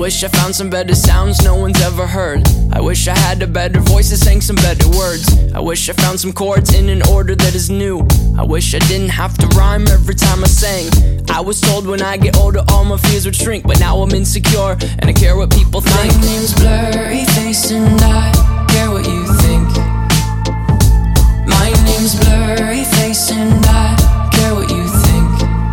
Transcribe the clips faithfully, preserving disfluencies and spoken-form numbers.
wish I found some better sounds no one's ever heard. I wish I had a better voice that sang some better words. I wish I found some chords in an order that is new. I wish I didn't have to rhyme every time I sang. I was told when I get older all my fears would shrink, but now I'm insecure and I care what people think. My name's Blurryface and I care what you think. My name's Blurryface and I care what you think.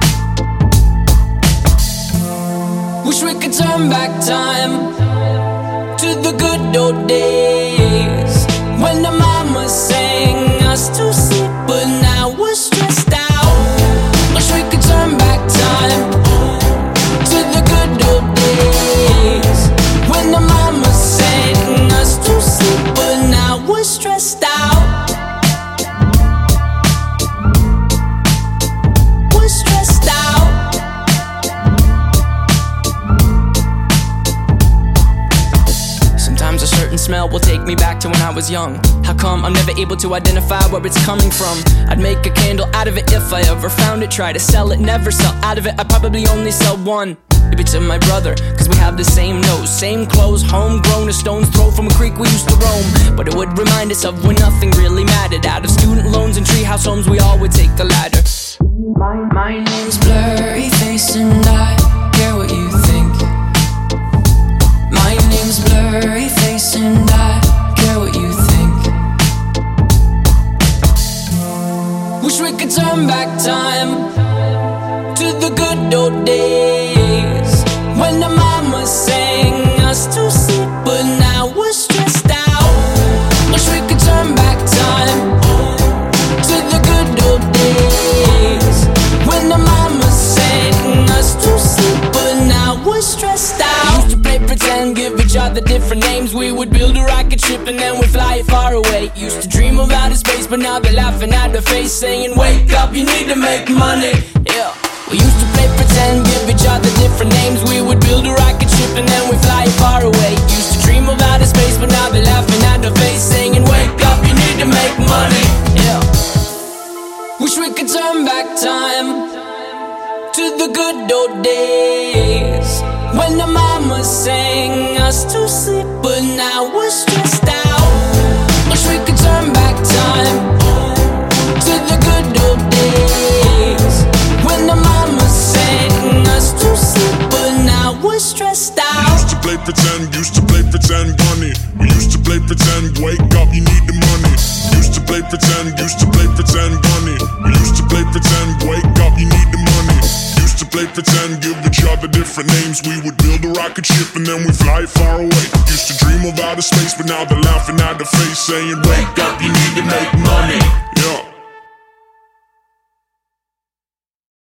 Wish we could turn back time to the good old days when the mama sang us to sleep, but now we're stressed out. Wish we could turn back time to the good old days when the mama sang us to sleep, but now we're stressed out. We're stressed out. Sometimes a certain smell will take me back to when I was young. How come I'm never able to identify where it's coming from? I'd make a candle out of it if I ever found it. Try to sell it, never sell out of it. I'd probably only sell one. Maybe to my brother, cause we have the same nose, same clothes, homegrown, a stone's throw from a creek we used to roam. But it would remind us of when nothing really mattered. Out of student loans and treehouse homes, we all would take the ladder. My, my name's Blurryface and I care what you think. My name's Blurryface and I care what you think. Wish we could turn back time to the good old days when the mama sang us to sleep, but now we're stressed out. Wish we could turn back time to the good old days when the mama sang us to sleep, but now we're stressed out. Used to play pretend, give each other different names. We would build a rocket ship and then we'd fly it far away. Used to dream of outer space, but now they're laughing at the face, saying wake up, you need to make money. Yeah. We used to play pretend, give each other different names. We would build a rocket ship and then we'd fly it far away. Used to dream of outer space, but now they're laughing at the face, saying wake up, you need to make money. Yeah. Wish we could turn back time to the good old days when the mama sang us to sleep, but now we're stressed out. Wish we could turn back time to the good old days when the mama sang us to sleep, but now we're stressed out. Used to play pretend, used to play pretend, bunny. We used to play pretend, wake up, you need the money. Used to play pretend, used to play pretend, bunny. We used to play pretend, wake up, you need the money. Used to play pretend, give each other different names. We would build a rocket ship and then we fly it far away. Used to dream of outer space, but now they're laughing at the face, saying wake up, you need to make money.